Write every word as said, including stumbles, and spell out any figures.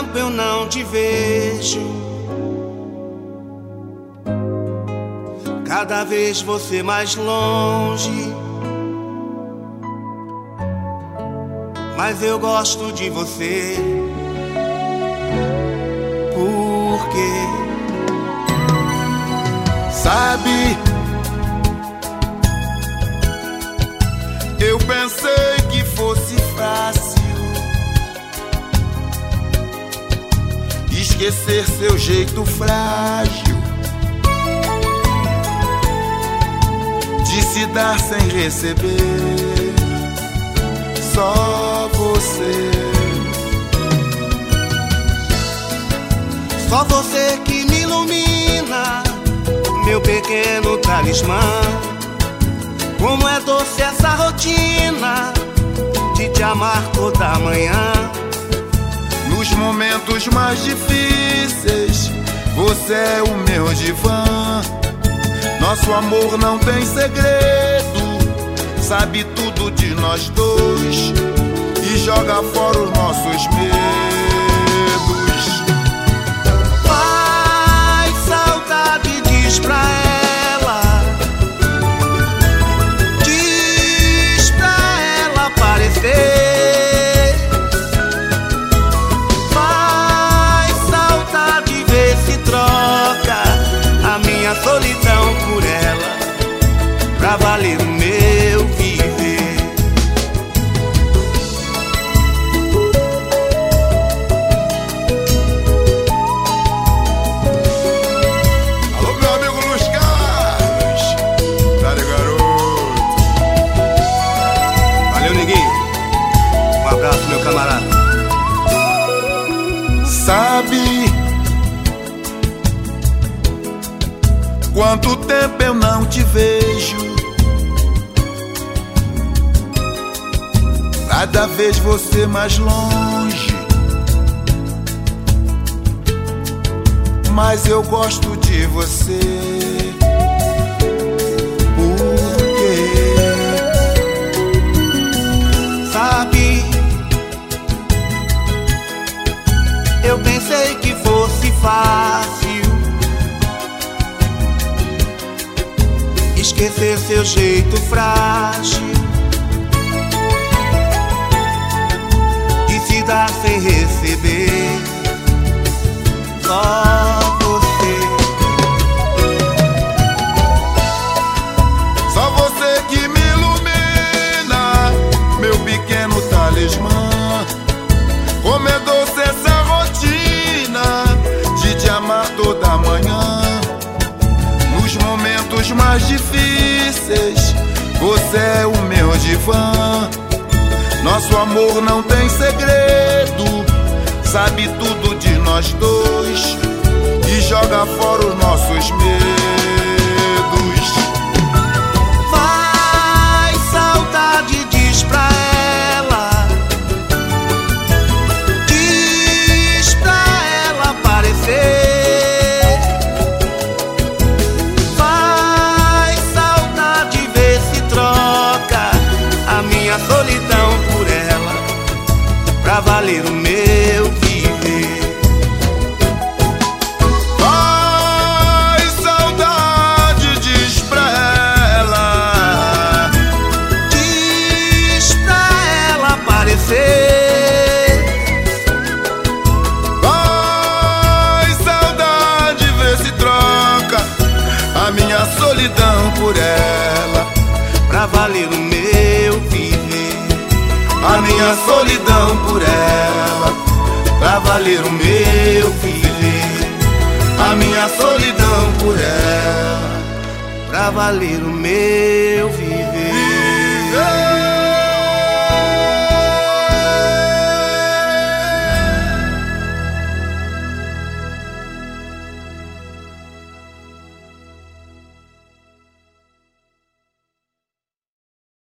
tempo eu não te vejo. Cada vez você mais longe, mas eu gosto de você. Por quê? Sabe, eu pensei que fosse fácil esquecer seu jeito frágil de se dar sem receber. Só você, só você que me ilumina, meu pequeno talismã. Como é doce essa rotina de te amar toda manhã. Nos momentos mais difíceis, você é o meu divã. Nosso amor não tem segredo, sabe tudo de nós dois e joga fora os nossos medos. Faz saudade, diz pra ela, diz pra ela aparecer. Faz saudade, vê se troca a minha solidão por ela, pra valer o meu viver. Alô, meu amigo Luiz Carlos, dale garoto. Valeu, neguinho. Um abraço, meu camarada. Sabe quanto tempo eu não te vejo? Cada vez você mais longe, mas eu gosto de você. Por quê? Sabe, eu pensei que fosse fácil esquecer seu jeito frágil de se dar sem receber. Só você, Só você que me ilumina, meu pequeno talismã. Como é doce essa rotina de te amar toda manhã. Nos momentos mais difíceis, você é o meu divã. Nosso amor não tem segredo, sabe tudo de nós dois e joga fora os nossos medos. faz saudade, diz pra ela, diz pra ela aparecer. Faz saudade, vê se troca a minha solidão por ela, pra valer o meu viver. Faz saudade, diz pra ela, Diz pra ela aparecer. faz saudade, vê se troca a minha solidão por ela, Pra valer o meu viver. a minha solidão por ela, Pra valer o meu viver. a minha solidão por ela. Pra valer o meu viver. Viver.